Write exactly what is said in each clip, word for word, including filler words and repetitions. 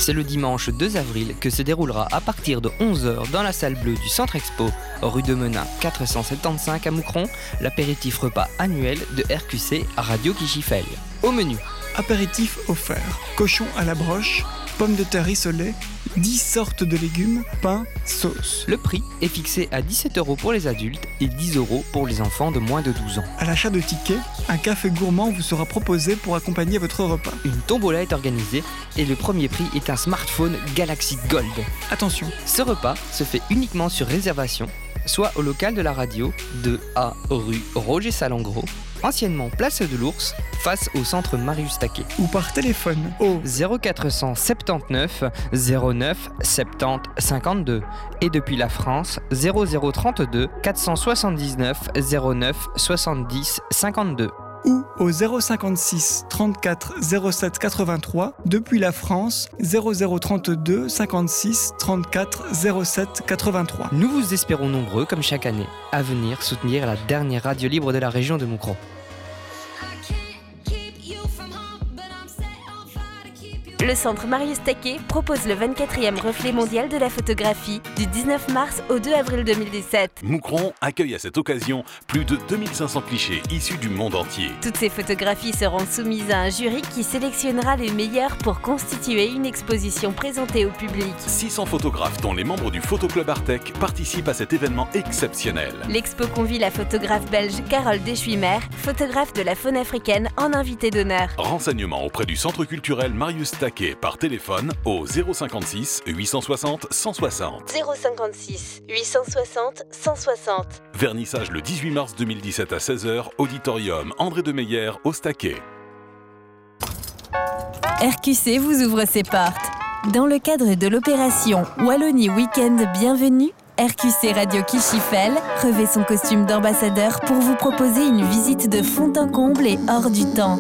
C'est le dimanche deux avril que se déroulera à partir de onze heures dans la salle bleue du Centre Expo, rue de Menin quatre cent soixante-quinze à Moucron, l'apéritif repas annuel de R Q C Radio Kichifel. Au menu, apéritif offert, cochon à la broche, pommes de terre rissolées, dix sortes de légumes, pain, sauce. Le prix est fixé à dix-sept euros pour les adultes et dix euros pour les enfants de moins de douze ans. À l'achat de tickets, un café gourmand vous sera proposé pour accompagner votre repas. Une tombola est organisée et le premier prix est un smartphone Galaxy Gold. Attention, ce repas se fait uniquement sur réservation, soit au local de la radio, deux A rue Roger Salengro, anciennement place de l'Ours, face au centre Marius Taquet. Ou par téléphone au zéro quatre cent soixante-dix-neuf zéro neuf soixante-dix cinquante-deux et depuis la France zéro zéro trente-deux quatre cent soixante-dix-neuf zéro neuf soixante-dix cinquante-deux. Ou au zéro cinquante-six trente-quatre zéro sept quatre-vingt-trois depuis la France zéro zéro trente-deux cinquante-six trente-quatre zéro sept quatre-vingt-trois. Nous vous espérons nombreux, comme chaque année, à venir soutenir la dernière radio libre de la région de Moucron. Le centre Marius Taquet propose le vingt-quatrième reflet mondial de la photographie du dix-neuf mars au deux avril deux mille dix-sept. Moucron accueille à cette occasion plus de deux mille cinq cents clichés issus du monde entier. Toutes ces photographies seront soumises à un jury qui sélectionnera les meilleures pour constituer une exposition présentée au public. six cents photographes, dont les membres du Photoclub Artec, participent à cet événement exceptionnel. L'expo convie la photographe belge Carole Deschuimer, photographe de la faune africaine, en invité d'honneur. Renseignements auprès du centre culturel Marius Taquet par téléphone au zéro cinquante-six huit cent soixante cent soixante. zéro cinquante-six huit cent soixante cent soixante. Vernissage le dix-huit mars deux mille dix-sept à seize heures, auditorium André de Meyer au Staquet. R Q C vous ouvre ses portes. Dans le cadre de l'opération Wallonie Week-end Bienvenue, R Q C Radio Kichifel revêt son costume d'ambassadeur pour vous proposer une visite de fond en comble et hors du temps.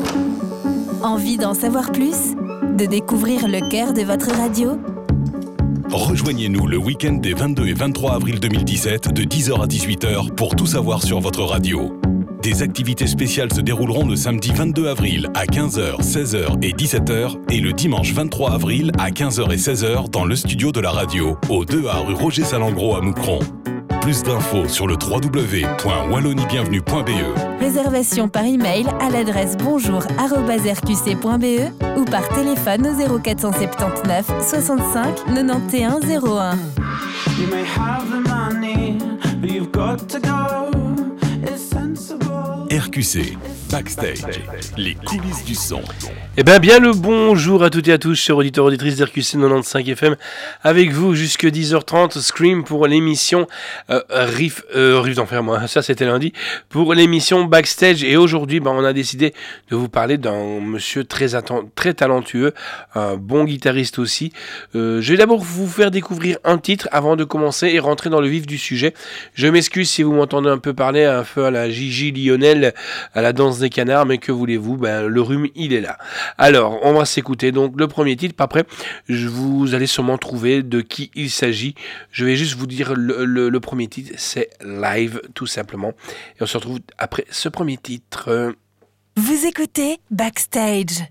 Envie d'en savoir plus ? De découvrir le cœur de votre radio ? Rejoignez-nous le week-end des vingt-deux et vingt-trois avril deux mille dix-sept de dix heures à dix-huit heures pour tout savoir sur votre radio. Des activités spéciales se dérouleront le samedi vingt-deux avril à quinze heures, seize heures et dix-sept heures et le dimanche vingt-trois avril à quinze heures et seize heures dans le studio de la radio au deux A rue Roger Salengro à Moucron. Plus d'infos sur le w w w point wallonie bienvenue point b e. Réservation par email à l'adresse bonjour arobase r q c point b e ou par téléphone au zéro quatre cent soixante-dix-neuf soixante-cinq quatre-vingt-onze zéro un. You may have the money, but you've got to go. It's sensible. R Q C, Backstage, les coulisses du son. Eh bien, bien le bonjour à toutes et à tous, chers auditeurs auditrices d'R Q C quatre-vingt-quinze F M, avec vous jusque dix heures trente, Scream pour l'émission euh, Riff, euh, Riff d'enfer, moi, ça c'était lundi, pour l'émission Backstage. Et aujourd'hui, ben, on a décidé de vous parler d'un monsieur très, atten- très talentueux, un bon guitariste aussi. Euh, je vais d'abord vous faire découvrir un titre avant de commencer et rentrer dans le vif du sujet. Je m'excuse si vous m'entendez un peu parler un peu à la Gigi Lionel, à la danse des canards, mais que voulez-vous, ben, le rhume, il est là. Alors, on va s'écouter donc le premier titre. Après, je vous allez sûrement trouver de qui il s'agit. Je vais juste vous dire le, le, le premier titre, c'est Live, tout simplement. Et on se retrouve après ce premier titre. Vous écoutez Backstage.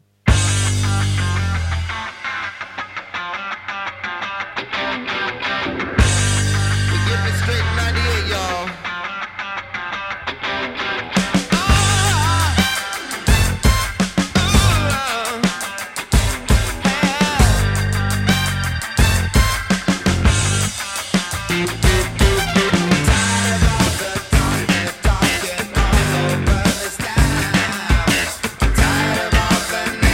Tired of all the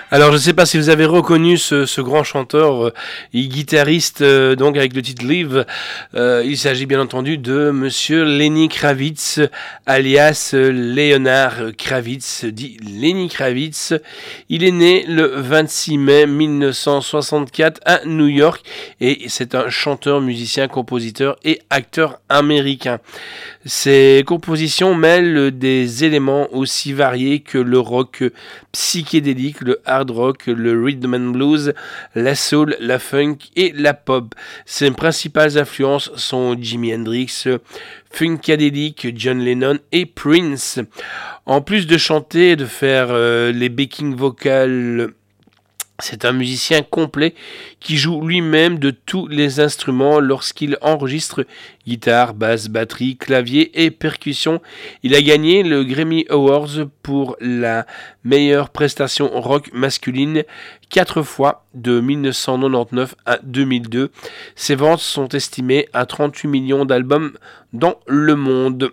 Alors, je ne sais pas si vous avez reconnu ce, ce grand chanteur euh, et guitariste, euh, donc avec le titre Live. Euh, il s'agit bien entendu de Monsieur Lenny Kravitz, alias Leonard Kravitz, dit Lenny Kravitz. Il est né le vingt-six mai mille neuf cent soixante-quatre à New York et c'est un chanteur, musicien, compositeur et acteur américain. Ses compositions mêlent des éléments aussi variés que le rock psychédélique, le hard rock, le rhythm and blues, la soul, la funk et la pop. Ses principales influences sont Jimi Hendrix, Funkadelic, John Lennon et Prince. En plus de chanter et de faire euh, les backing vocals, c'est un musicien complet qui joue lui-même de tous les instruments lorsqu'il enregistre guitare, basse, batterie, clavier et percussion. Il a gagné le Grammy Awards pour la meilleure prestation rock masculine quatre fois de mille neuf cent quatre-vingt-dix-neuf à deux mille deux. Ses ventes sont estimées à trente-huit millions d'albums dans le monde.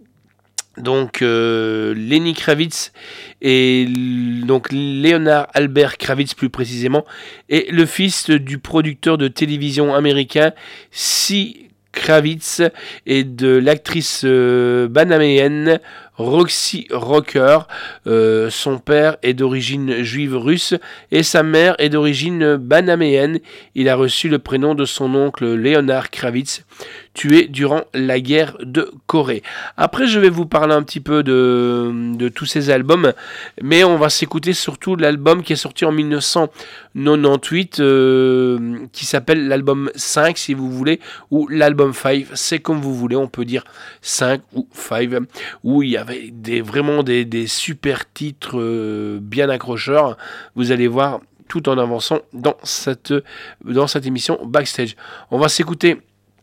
Donc euh, Lenny Kravitz et donc Leonard Albert Kravitz plus précisément est le fils du producteur de télévision américain C. Kravitz et de l'actrice euh, banaméenne Roxy Rocker. Euh, son père est d'origine juive russe et sa mère est d'origine banaméenne. Il a reçu le prénom de son oncle Leonard Kravitz, tué durant la guerre de Corée. Après, je vais vous parler un petit peu de, de tous ces albums, mais on va s'écouter surtout l'album qui est sorti en mille neuf cent quatre-vingt-dix-huit, euh, qui s'appelle l'album cinq, si vous voulez, ou l'album cinq, c'est comme vous voulez, on peut dire cinq ou cinq, où il y avait des, vraiment des, des super titres euh, bien accrocheurs. Vous allez voir tout en avançant dans cette, dans cette émission Backstage. On va s'écouter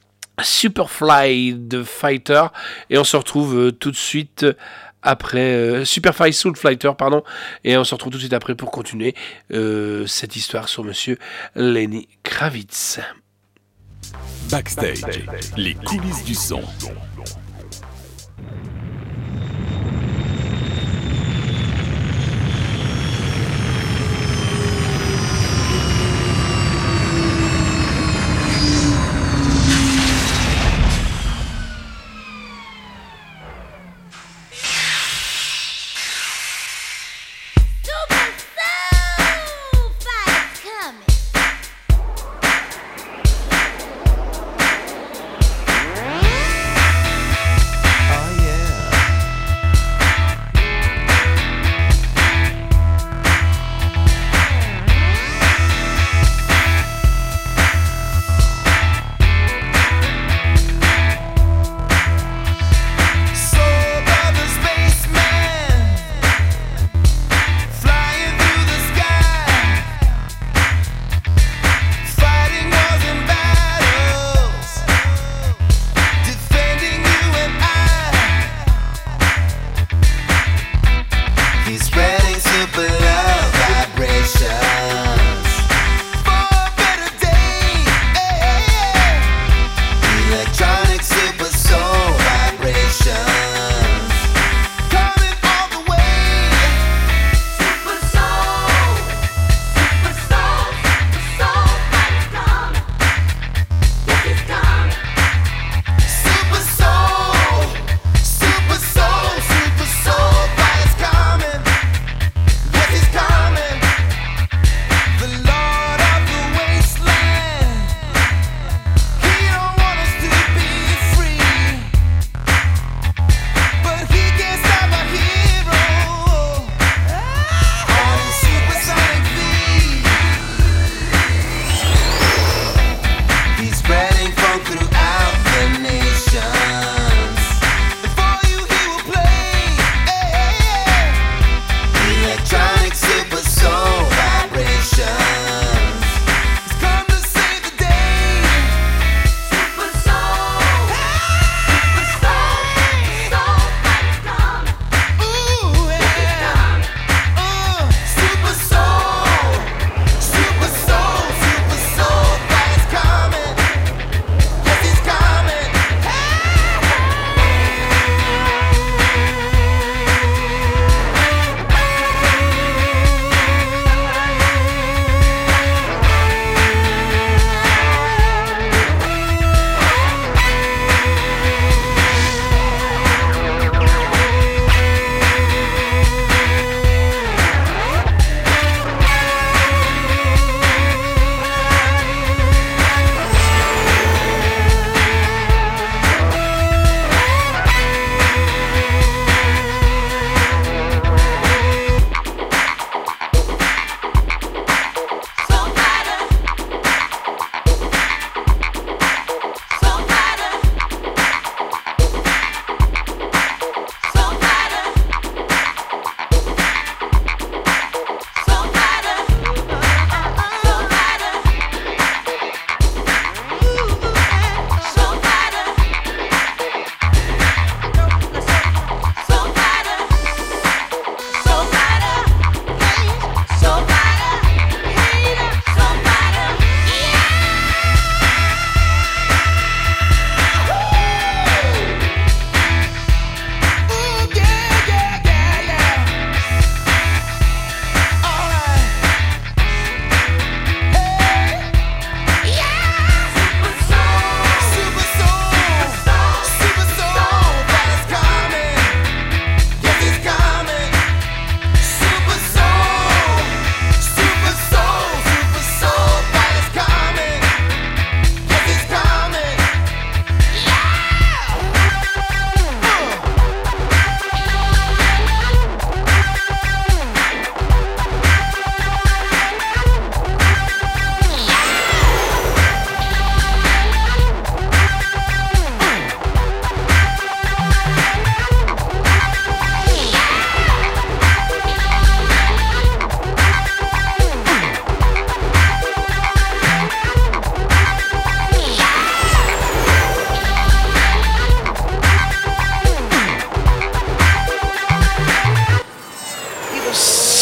Superfly de Fighter et on se retrouve euh, tout de suite après euh, Superfly Soul Fighter pardon et on se retrouve tout de suite après pour continuer euh, cette histoire sur Monsieur Lenny Kravitz. Backstage, les coulisses du son. Coming.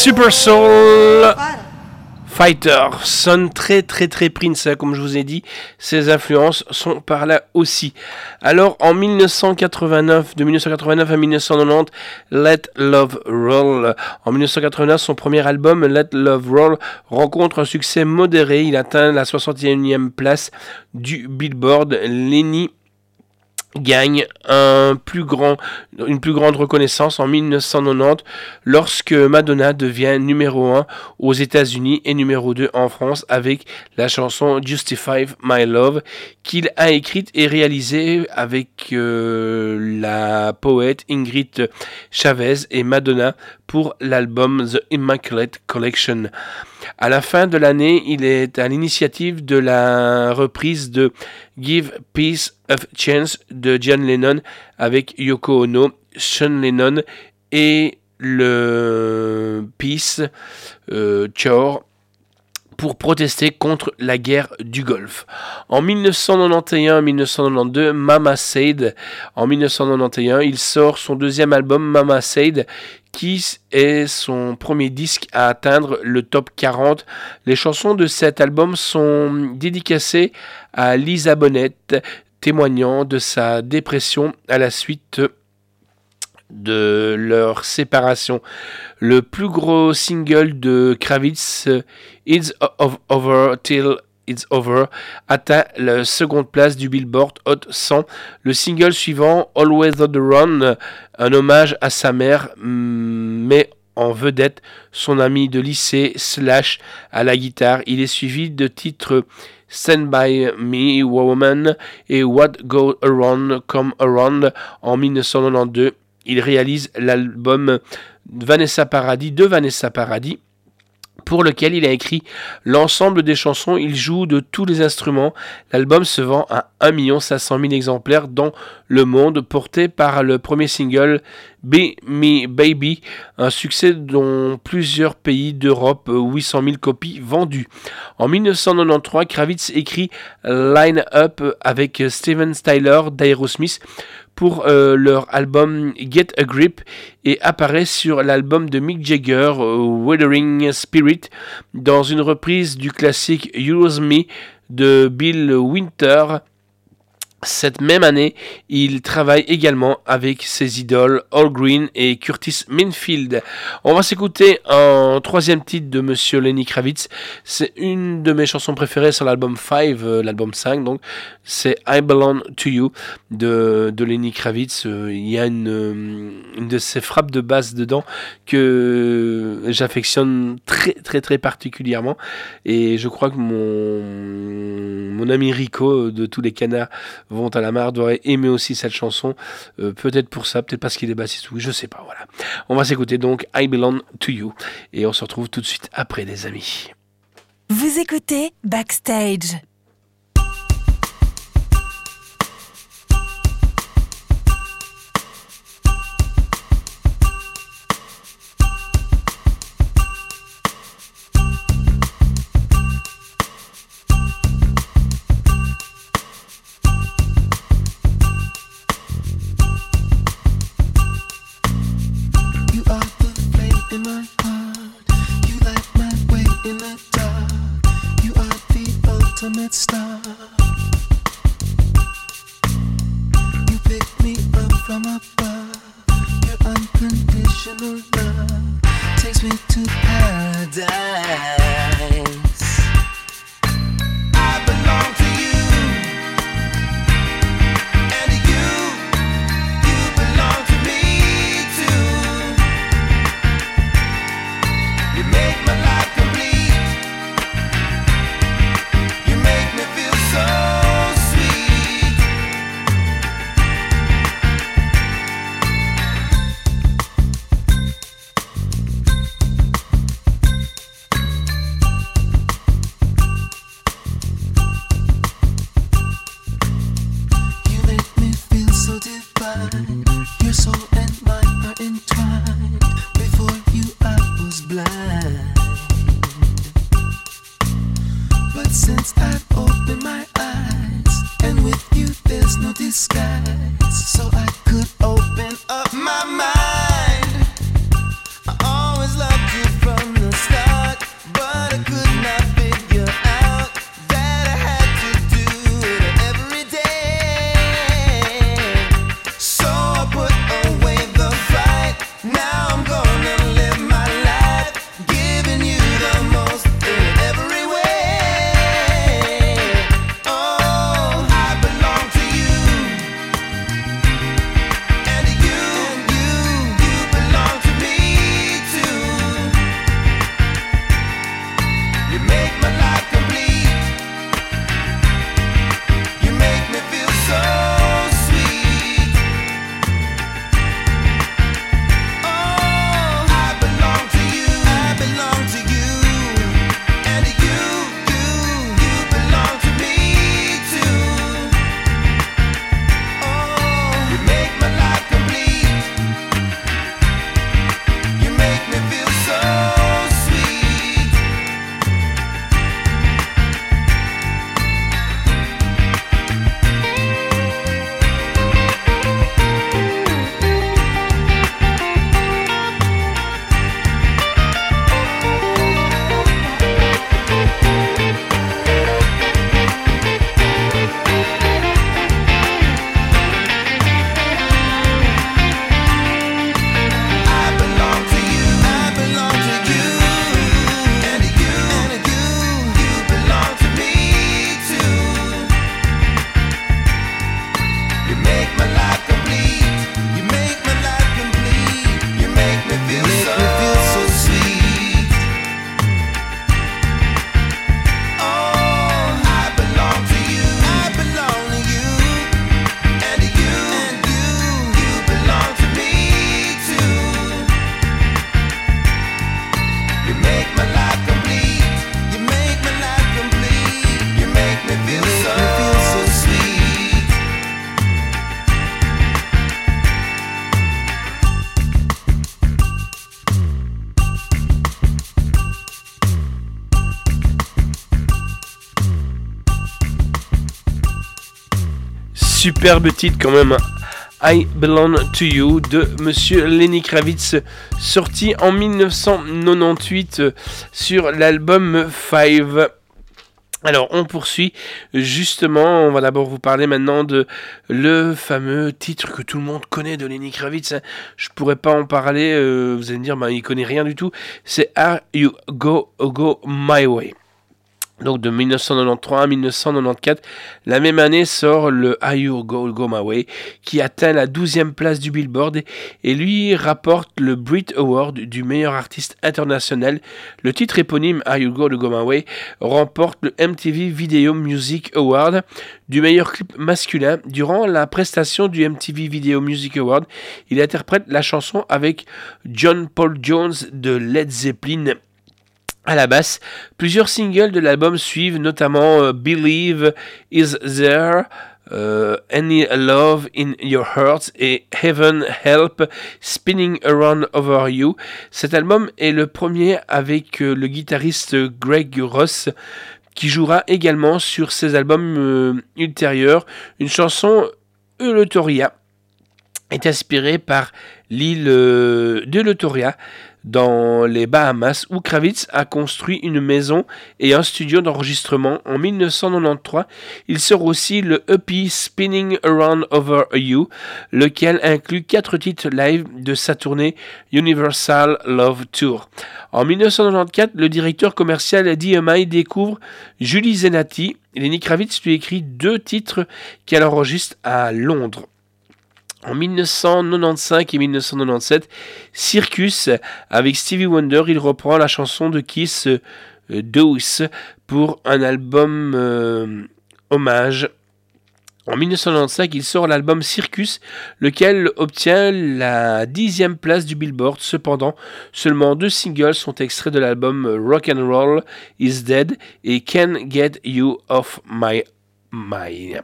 Super Soul Fighter sonne très très très Prince, hein, comme je vous ai dit, ses influences sont par là aussi. Alors en dix-neuf cent quatre-vingt-neuf, de dix-neuf cent quatre-vingt-neuf à dix-neuf cent quatre-vingt-dix, Let Love Roll. En dix-neuf cent quatre-vingt-neuf, son premier album Let Love Roll rencontre un succès modéré, il atteint la soixante et unième place du Billboard. Lenny gagne un plus grand, une plus grande reconnaissance en dix-neuf cent quatre-vingt-dix lorsque Madonna devient numéro un aux États-Unis et numéro deux en France avec la chanson Justify My Love qu'il a écrite et réalisée avec euh, la poète Ingrid Chavez et Madonna pour l'album The Immaculate Collection. À la fin de l'année, il est à l'initiative de la reprise de Give Peace a Chance de John Lennon avec Yoko Ono, Sean Lennon et le Peace euh, Corps pour protester contre la guerre du Golfe. En dix-neuf cent quatre-vingt-onze à dix-neuf cent quatre-vingt-douze, Mama Said. En dix-neuf cent quatre-vingt-onze, il sort son deuxième album, Mama Said, qui est son premier disque à atteindre le top quarante. Les chansons de cet album sont dédicacées à Lisa Bonet, témoignant de sa dépression à la suite de leur séparation. Le plus gros single de Kravitz, It's Over Till It's Over, atteint la seconde place du Billboard Hot cent. Le single suivant, Always on the Run, un hommage à sa mère, met en vedette son ami de lycée Slash à la guitare. Il est suivi de titres Stand By Me Woman et What Goes Around Come Around en dix-neuf cent quatre-vingt-douze. Il réalise l'album Vanessa Paradis de Vanessa Paradis, pour lequel il a écrit l'ensemble des chansons. Il joue de tous les instruments. L'album se vend à un million cinq cent mille exemplaires dans le monde, porté par le premier single Be Me Baby, un succès dans plusieurs pays d'Europe, huit cent mille copies vendues. En dix-neuf cent quatre-vingt-treize, Kravitz écrit Line Up avec Steven Tyler d'Aerosmith pour euh, leur album Get a Grip et apparaît sur l'album de Mick Jagger, euh, Wuthering Spirit, dans une reprise du classique Use Me de Bill Withers. Cette même année, il travaille également avec ses idoles Al Green et Curtis Mayfield. On va s'écouter un troisième titre de Monsieur Lenny Kravitz. C'est une de mes chansons préférées sur l'album cinq, euh, l'album cinq donc. C'est I Belong to You de, de Lenny Kravitz. Euh, il y a une, une de ses frappes de basse dedans que j'affectionne très très très particulièrement. Et je crois que mon, mon ami Rico de tous les canards vont à la mare doit aimer aussi cette chanson, euh, peut-être pour ça, peut-être parce qu'il est bassiste, oui, je sais pas, voilà. On va s'écouter donc I Belong to You et on se retrouve tout de suite après, les amis. Vous écoutez Backstage. Star. You pick me up from above. Your unconditional love takes me to paradise. I belong to you, and you, you belong to me too. You make my life complete. So sweet. You make me feel so divine. Your soul and mine are entwined. Before you I was blind, but since I've opened my eyes, and with you there's no disguise, so I could open up my mind. I always loved you from Superbe titre quand même, I Belong to You de Monsieur Lenny Kravitz, sorti en dix-neuf cent quatre-vingt-dix-huit sur l'album Five. Alors on poursuit justement, on va d'abord vous parler maintenant de le fameux titre que tout le monde connaît de Lenny Kravitz. Je pourrais pas en parler, euh, vous allez me dire, bah, il connaît rien du tout. C'est Are You Go Go My Way. Donc de dix-neuf cent quatre-vingt-treize à dix-neuf cent quatre-vingt-quatorze, la même année sort le Are You Go Go My Way, qui atteint la douzième place du Billboard et lui rapporte le Brit Award du meilleur artiste international. Le titre éponyme Are You Go Go My Way remporte le M T V Video Music Award du meilleur clip masculin. Durant la prestation du M T V Video Music Award, il interprète la chanson avec John Paul Jones de Led Zeppelin à la basse. Plusieurs singles de l'album suivent, notamment euh, Believe Is There, euh, Any Love in Your Heart et Heaven Help Spinning Around Over You. Cet album est le premier avec euh, le guitariste Greg Ross, qui jouera également sur ses albums euh, ultérieurs. Une chanson Eulotoria est inspirée par l'île euh, de Eulotoria dans les Bahamas, où Kravitz a construit une maison et un studio d'enregistrement. En dix-neuf cent quatre-vingt-treize, il sort aussi le E P Spinning Around Over You, lequel inclut quatre titres live de sa tournée Universal Love Tour. En dix-neuf cent quatre-vingt-quatorze, le directeur commercial d'E M I découvre Julie Zenati. Lenny Kravitz lui écrit deux titres qu'elle enregistre à Londres. En dix-neuf cent quatre-vingt-quinze et dix-neuf cent quatre-vingt-dix-sept, Circus, avec Stevie Wonder, il reprend la chanson de Kiss, euh, Deuce, pour un album euh, hommage. En dix-neuf cent quatre-vingt-quinze, il sort l'album Circus, lequel obtient la dixième place du Billboard. Cependant, seulement deux singles sont extraits de l'album Rock and Roll Is Dead et Can't Get You Off My Mind.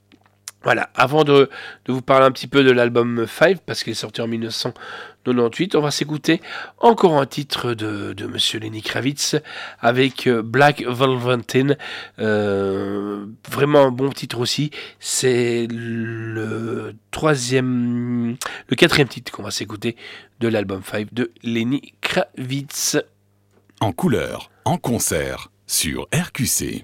Voilà, avant de, de vous parler un petit peu de l'album Five, parce qu'il est sorti en dix-neuf cent quatre-vingt-dix-huit, on va s'écouter encore un titre de, de Monsieur Lenny Kravitz avec Black Velveteen, euh, vraiment un bon titre aussi. C'est le troisième, le quatrième titre qu'on va s'écouter de l'album Five de Lenny Kravitz. En couleur, en concert, sur R Q C.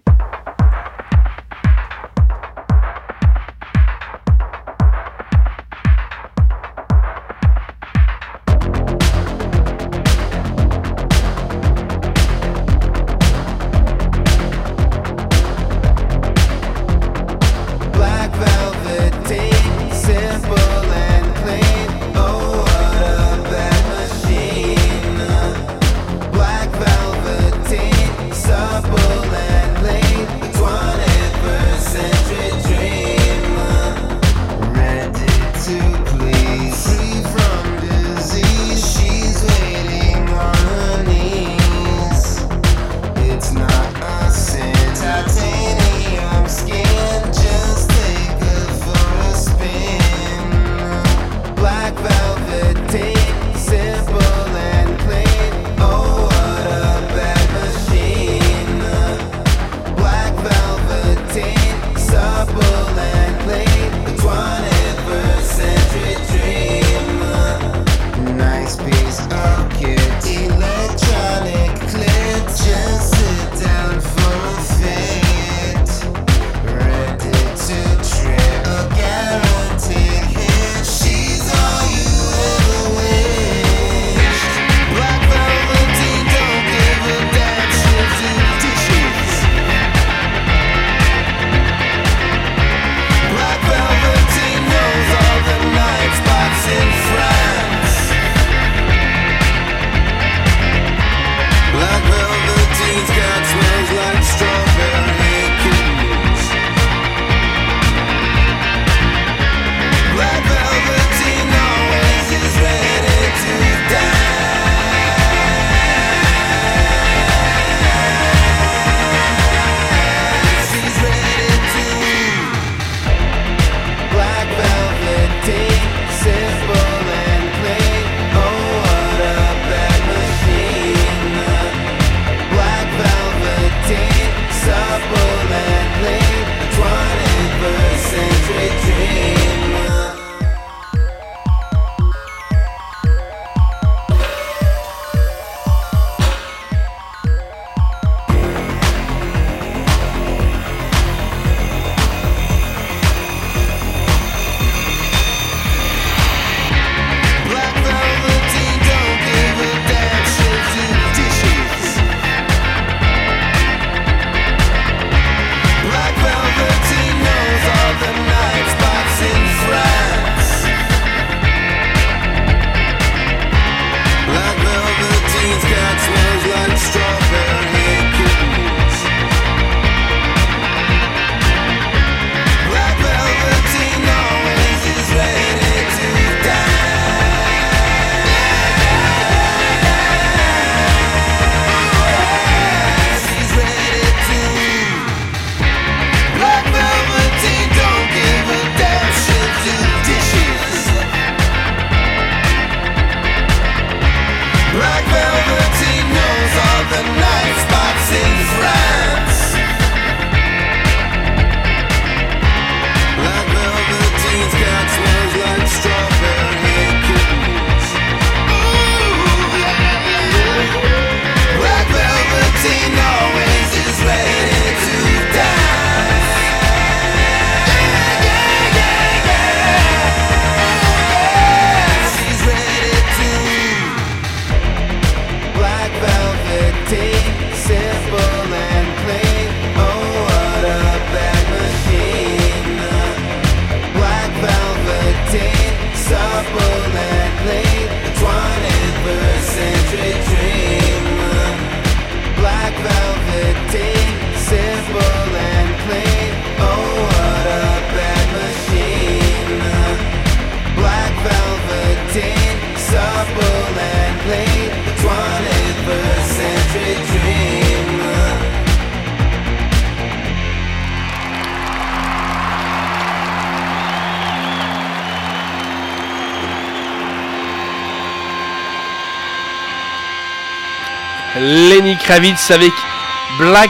Lenny Kravitz avec Black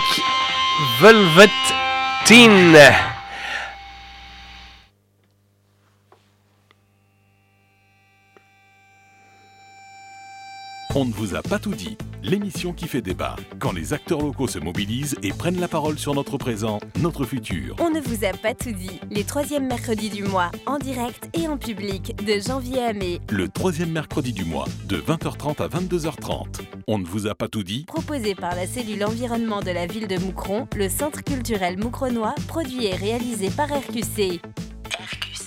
Velvet Teen. On ne vous a pas tout dit. L'émission qui fait débat, quand les acteurs locaux se mobilisent et prennent la parole sur notre présent, notre futur. On ne vous a pas tout dit. Les troisièmes mercredis du mois, en direct et en public, de janvier à mai. Le troisième mercredi du mois, de vingt heures trente à vingt-deux heures trente. On ne vous a pas tout dit. Proposé par la cellule environnement de la ville de Moucron, le Centre culturel moucronois, produit et réalisé par R Q C. R Q C.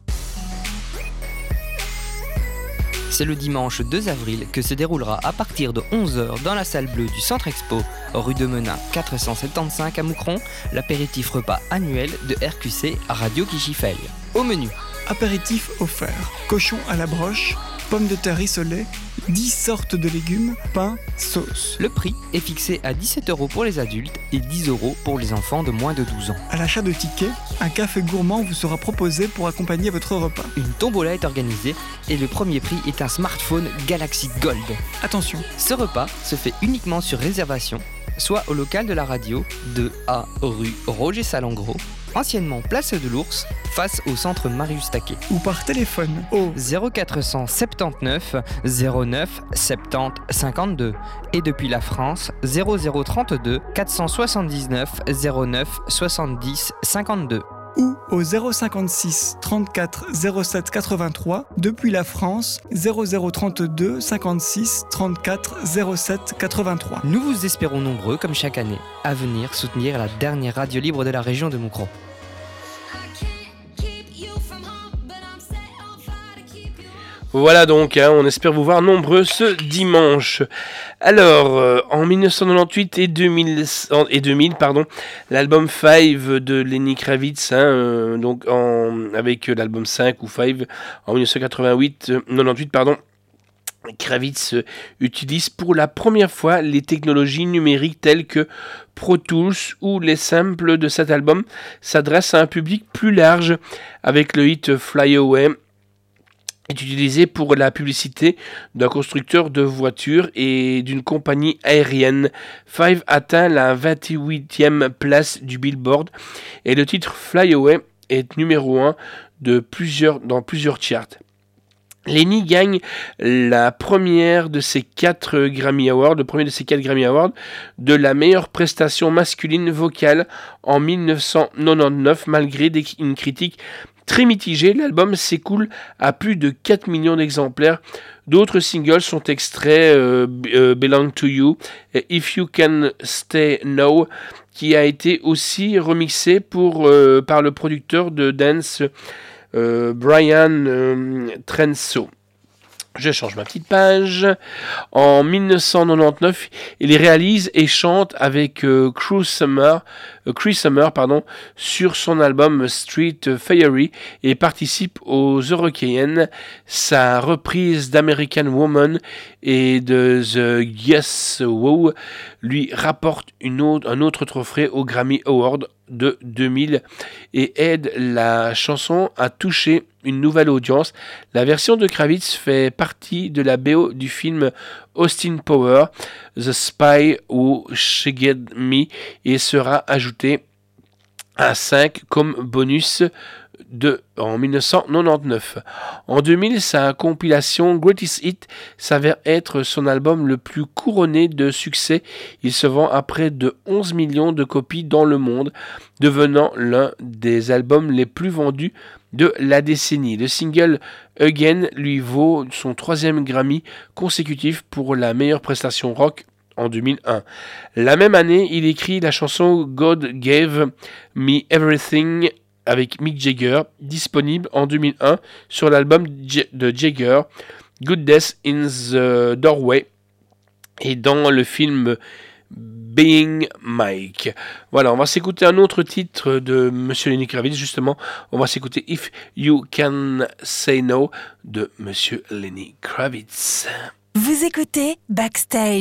C'est le dimanche deux avril que se déroulera à partir de onze heures dans la salle bleue du Centre Expo, rue de Menin quatre cent soixante-quinze à Moucron, l'apéritif repas annuel de R Q C Radio Kichifel. Au menu, apéritif offert, cochon à la broche, pommes de terre rissolées, dix sortes de légumes, pain, sauce. le prix est fixé à dix-sept euros pour les adultes et dix euros pour les enfants de moins de douze ans. À l'achat de tickets, un café gourmand vous sera proposé pour accompagner votre repas. Une tombola est organisée et le premier prix est un smartphone Galaxy Gold. Attention, Ce repas se fait uniquement sur réservation, soit au local de la radio, deux A rue Roger Salengro, anciennement place de l'Ours, face au centre Marius Taquet. ou par téléphone au zéro quatre cent soixante-dix-neuf zéro neuf soixante-dix cinquante-deux et depuis la France zéro zéro trente-deux quatre cent soixante-dix-neuf zéro neuf soixante-dix cinquante-deux. ou au zéro cinquante-six trente-quatre zéro sept quatre-vingt-trois, depuis la France zéro zéro trente-deux cinquante-six trente-quatre zéro sept quatre-vingt-trois. Nous vous espérons nombreux, comme chaque année, à venir soutenir la dernière radio libre de la région de Moucron. Voilà donc, hein, on espère vous voir nombreux ce dimanche. Alors, euh, en dix-neuf cent quatre-vingt-dix-huit et deux mille, et deux mille pardon, l'album cinq de Lenny Kravitz, hein, euh, donc en, avec l'album cinq ou cinq, en dix-neuf cent quatre-vingt-huit, euh, quatre-vingt-dix-huit, pardon, Kravitz euh, utilise pour la première fois les technologies numériques telles que Pro Tools, où les samples de cet album s'adressent à un public plus large, avec le hit Fly Away est utilisé pour la publicité d'un constructeur de voitures et d'une compagnie aérienne. Five atteint la vingt-huitième place du Billboard et le titre Fly Away est numéro un de plusieurs, dans plusieurs charts. Lenny gagne la première de ses quatre Grammy Awards, le premier de ses quatre Grammy Awards de la meilleure prestation masculine vocale en dix-neuf cent quatre-vingt-dix-neuf, malgré des, une critique très mitigé. L'album s'écoule à plus de quatre millions d'exemplaires. D'autres singles sont extraits, euh, euh, Belong to You et If You Can Stay Now, qui a été aussi remixé pour, euh, par le producteur de dance euh, Brian euh, Trenso. Je change ma petite page. En dix-neuf cent quatre-vingt-dix-neuf, il réalise et chante avec euh, Chris Summer, euh, Chris Summer pardon, sur son album Street Fiery et participe aux Eurokéennes. Sa reprise d'American Woman et de The Yes Wow lui rapporte une autre, un autre trophée au Grammy Award de deux mille et aide la chanson à toucher une nouvelle audience. La version de Kravitz fait partie de la B O du film Austin Power, The Spy Who Shagged Me, et sera ajoutée à cinq comme bonus de, en dix-neuf cent quatre-vingt-dix-neuf. En deux mille, sa compilation Greatest Hits s'avère être son album le plus couronné de succès. Il se vend à près de onze millions de copies dans le monde, devenant l'un des albums les plus vendus de la décennie. Le single Again lui vaut son troisième Grammy consécutif pour la meilleure prestation rock en deux mille un. La même année, il écrit la chanson God Gave Me Everything avec Mick Jagger, disponible en deux mille un sur l'album de Jagger, Goodness in the Doorway, et dans le film Being Mike. Voilà, on va s'écouter un autre titre de Monsieur Lenny Kravitz, justement. On va s'écouter If You Can Say No de Monsieur Lenny Kravitz. Vous écoutez Backstage.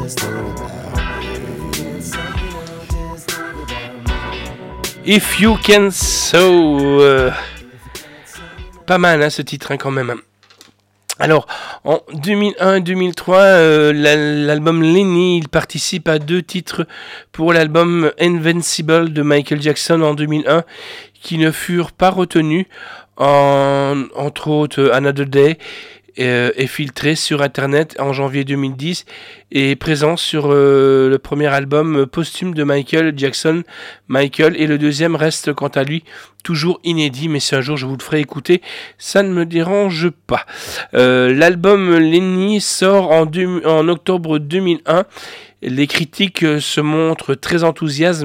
If You Can So, euh, pas mal hein, ce titre hein, quand même. Alors, en deux mille un deux mille trois, euh, l'album Lenny, il participe à deux titres pour l'album Invincible de Michael Jackson en deux mille un, qui ne furent pas retenus, en, entre autres Another Day, euh, est filtré sur Internet en janvier deux mille dix et présent sur euh, le premier album posthume de Michael Jackson, Michael, et le deuxième reste quant à lui toujours inédit, mais si un jour je vous le ferai écouter, ça ne me dérange pas. Euh, l'album Lenny sort en, deux, en octobre deux mille un, les critiques se montrent très enthousiastes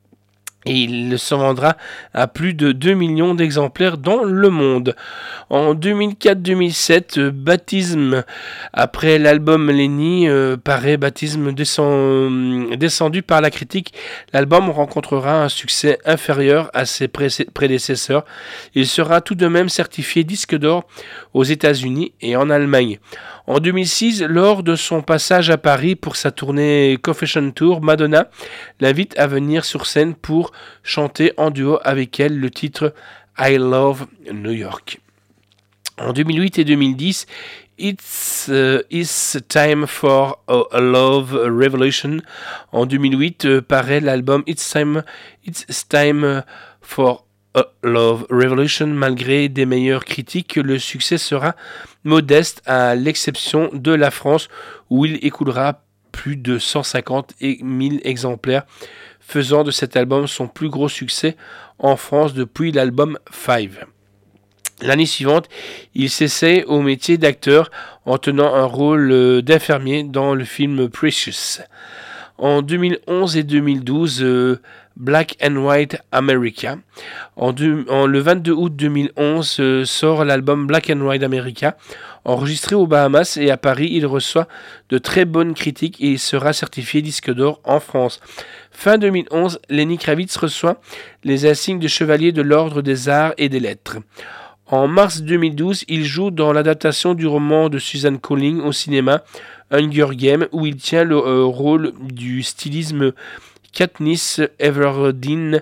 et il se vendra à plus de deux millions d'exemplaires dans le monde. En deux mille quatre deux mille sept, Baptisme, après l'album Lenny, euh, paraît Baptisme descend, descendu par la critique. L'album rencontrera un succès inférieur à ses pré- prédécesseurs. Il sera tout de même certifié disque d'or aux États-Unis et en Allemagne. En deux mille six, lors de son passage à Paris pour sa tournée Confession Tour, Madonna l'invite à venir sur scène pour chanter en duo avec elle le titre I Love New York. En deux mille huit et deux mille dix, It's, uh, It's Time for a, a Love Revolution. En deux mille huit, euh, paraît l'album It's Time, It's Time for a Love Revolution. Malgré des meilleures critiques, le succès sera modeste à l'exception de la France où il écoulera plus de cent cinquante mille exemplaires, faisant de cet album son plus gros succès en France depuis l'album Five. L'année suivante, il s'essaie au métier d'acteur en tenant un rôle d'infirmier dans le film Precious. En deux mille onze et deux mille douze, euh, Black and White America. En, deux, en le vingt-deux août deux mille onze euh, sort l'album Black and White America. Enregistré aux Bahamas et à Paris, il reçoit de très bonnes critiques et il sera certifié disque d'or en France. Fin deux mille onze, Lenny Kravitz reçoit les insignes de chevalier de l'Ordre des Arts et des Lettres. En mars deux mille douze, il joue dans l'adaptation du roman de Suzanne Collins au cinéma, Hunger Games, où il tient le euh, rôle du stylisme Katniss Everdeen,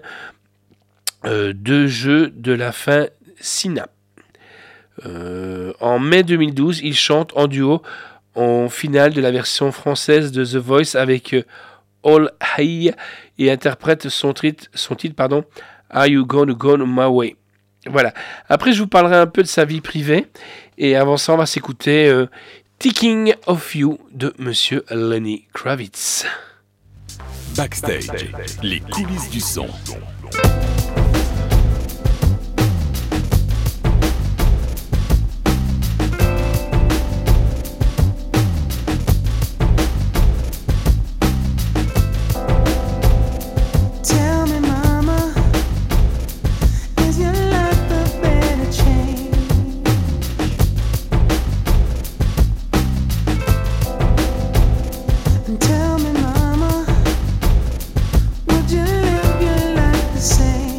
euh, deux jeux de la fin Sina. Euh, en mai deux mille douze, il chante en duo en finale de la version française de The Voice avec euh, All High et interprète son, titre, son titre pardon, Are You Gonna Go My Way? Voilà. Après, je vous parlerai un peu de sa vie privée. Et avant ça, on va s'écouter euh, Thinking of You de Monsieur Lenny Kravitz. Backstage, les coulisses du son. Tell me, mama, would you live your life the same?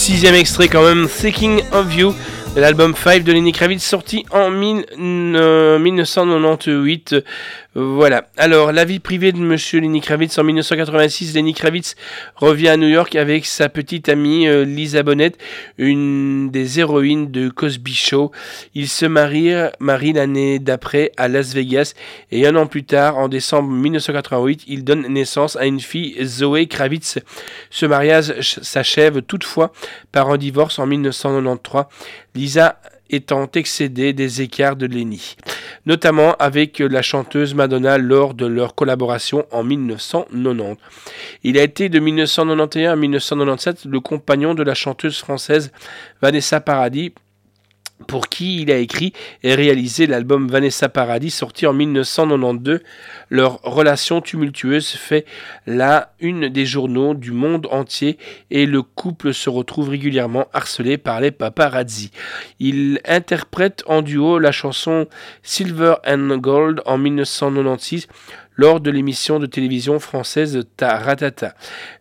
sixième extrait quand même, Thinking of You, de l'album cinq de Lenny Kravitz, sorti en mille, euh, mille neuf cent quatre-vingt-dix-huit. Voilà. Alors, la vie privée de Monsieur Lenny Kravitz. En mille neuf cent quatre-vingt-six, Lenny Kravitz revient à New York avec sa petite amie euh, Lisa Bonet, une des héroïnes de Cosby Show. Ils se marient, marient l'année d'après à Las Vegas et un an plus tard, en décembre mille neuf cent quatre-vingt-huit, il donne naissance à une fille, Zoé Kravitz. Ce mariage s'achève toutefois par un divorce en mille neuf cent quatre-vingt-treize. Lisa étant excédée des écarts de Lenny, notamment avec la chanteuse Madonna lors de leur collaboration en mille neuf cent quatre-vingt-dix. Il a été de mille neuf cent quatre-vingt-onze à mille neuf cent quatre-vingt-dix-sept le compagnon de la chanteuse française Vanessa Paradis, pour qui il a écrit et réalisé l'album Vanessa Paradis, sorti en mille neuf cent quatre-vingt-douze. Leur relation tumultueuse fait la une des journaux du monde entier et le couple se retrouve régulièrement harcelé par les paparazzi. Il interprète en duo la chanson Silver and Gold en mille neuf cent quatre-vingt-seize lors de l'émission de télévision française Taratata.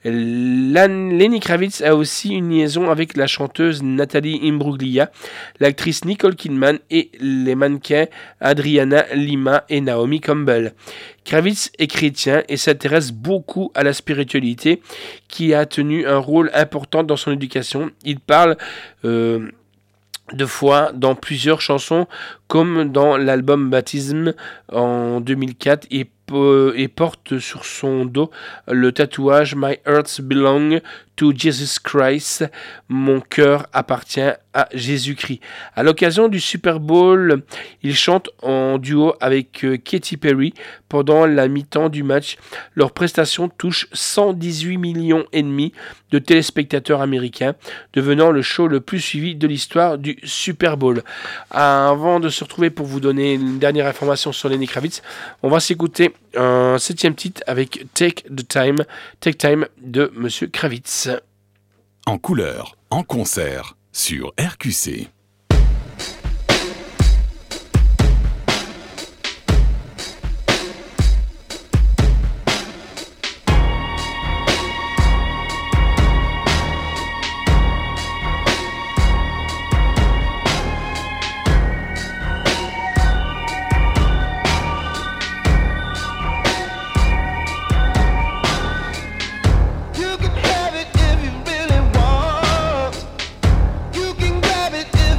Lenny Kravitz a aussi une liaison avec la chanteuse Nathalie Imbruglia, l'actrice Nicole Kidman et les mannequins Adriana Lima et Naomi Campbell. Kravitz est chrétien et s'intéresse beaucoup à la spiritualité, qui a tenu un rôle important dans son éducation. Il parle euh, de foi dans plusieurs chansons, comme dans l'album Baptism en deux mille quatre, et et porte sur son dos le tatouage My Heart Belongs to Jesus Christ, mon cœur appartient à Jésus-Christ. À l'occasion du Super Bowl, il chante en duo avec Katy Perry pendant la mi-temps du match. Leur prestation touche cent dix-huit millions et demi de téléspectateurs américains, devenant le show le plus suivi de l'histoire du Super Bowl. Avant de se retrouver pour vous donner une dernière information sur Lenny Kravitz, on va s'écouter un septième titre avec Take the Time, Take Time de Monsieur Kravitz. En couleur, en concert, sur R Q C. You can have it if you really want. You can grab it if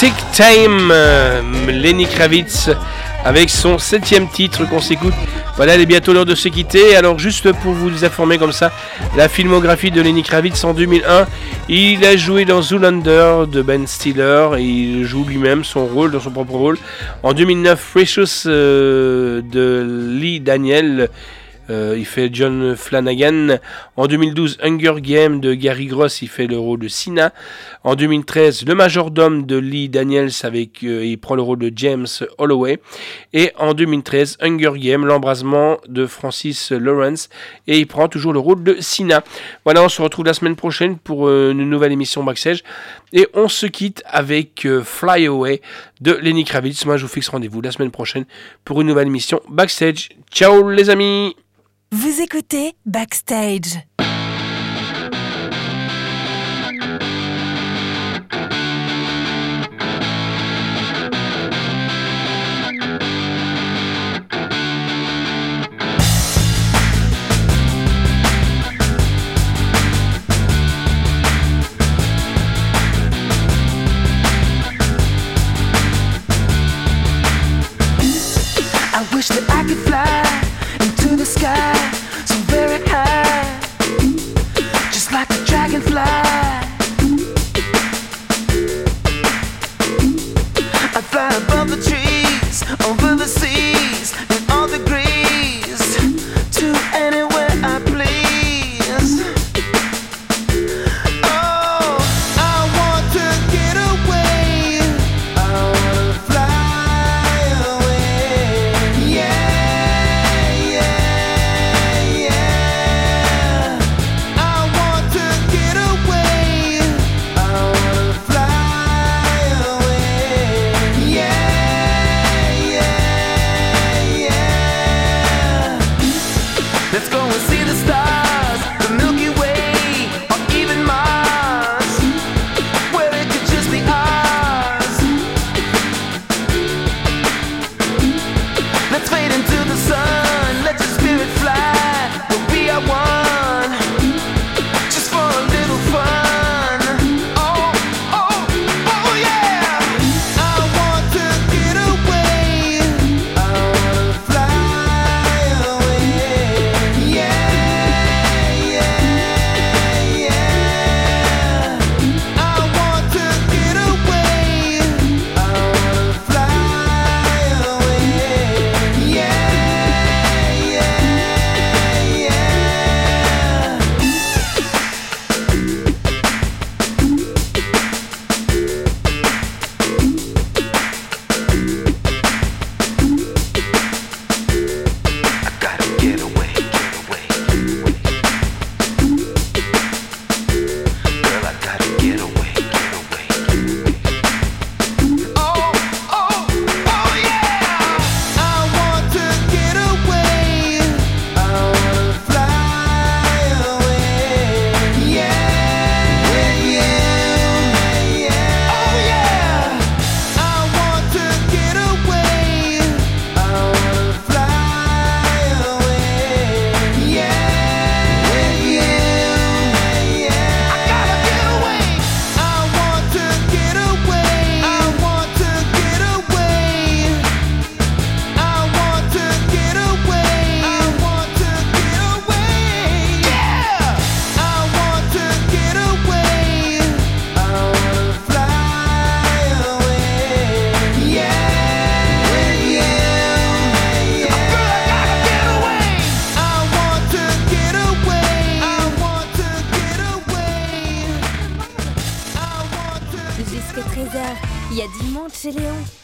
Tick Time, euh, Lenny Kravitz avec son septième titre qu'on s'écoute. Voilà, il est bientôt l'heure de se quitter. Alors juste pour vous informer comme ça, la filmographie de Lenny Kravitz en deux mille un, il a joué dans Zoolander de Ben Stiller et il joue lui-même son rôle, dans son propre rôle. En deux mille neuf, Precious euh, de Lee Daniels. Euh, il fait John Flanagan. En deux mille douze, Hunger Games de Gary Gross, il fait le rôle de Sina. En deux mille treize, Le Majordome de Lee Daniels, avec, euh, il prend le rôle de James Holloway. Et en deux mille treize, Hunger Games, L'Embrasement de Francis Lawrence, et il prend toujours le rôle de Sina. Voilà, on se retrouve la semaine prochaine pour euh, une nouvelle émission Backstage. Et on se quitte avec euh, Fly Away de Lenny Kravitz. Moi, je vous fixe rendez-vous la semaine prochaine pour une nouvelle émission Backstage. Ciao les amis! Vous écoutez Backstage. I wish that I could fly into the sky, so very high, just like a dragonfly. I'd fly above the trees, over the seas, in all degrees, to anywhere I please. Oh, I want to get away, I wanna fly away, yeah, yeah, yeah. I want to get away, I wanna fly away, yeah, yeah, yeah. Let's go and see the stars, the Milky Way, or even Mars, where it could just be ours. Let's fade into the sun, let your spirit fly, we'll be our one, just for a little fun. Oh, oh, oh yeah. I want to get away, I wanna fly away, yeah, yeah, yeah. I want to get away, I wanna fly away, yeah, yeah, yeah. I gotta get away, get away, get away. Girl, I gotta get away, get away, get away. Oh, oh, oh yeah! I want to get away, I wanna fly away, yeah, yeah, yeah. Oh yeah! I want to get away, I wanna fly away, yeah, yeah, yeah. I gotta get away. I want to get away. I want to get away. I want to get away. I want to get away. Yeah. I want to get away. I wanna fly away. Yeah, yeah, yeah. Girl, I gotta get away. I want to get away. I want to get away. I want to. Jusqu'à treize heures, il y a du monde chez Léon.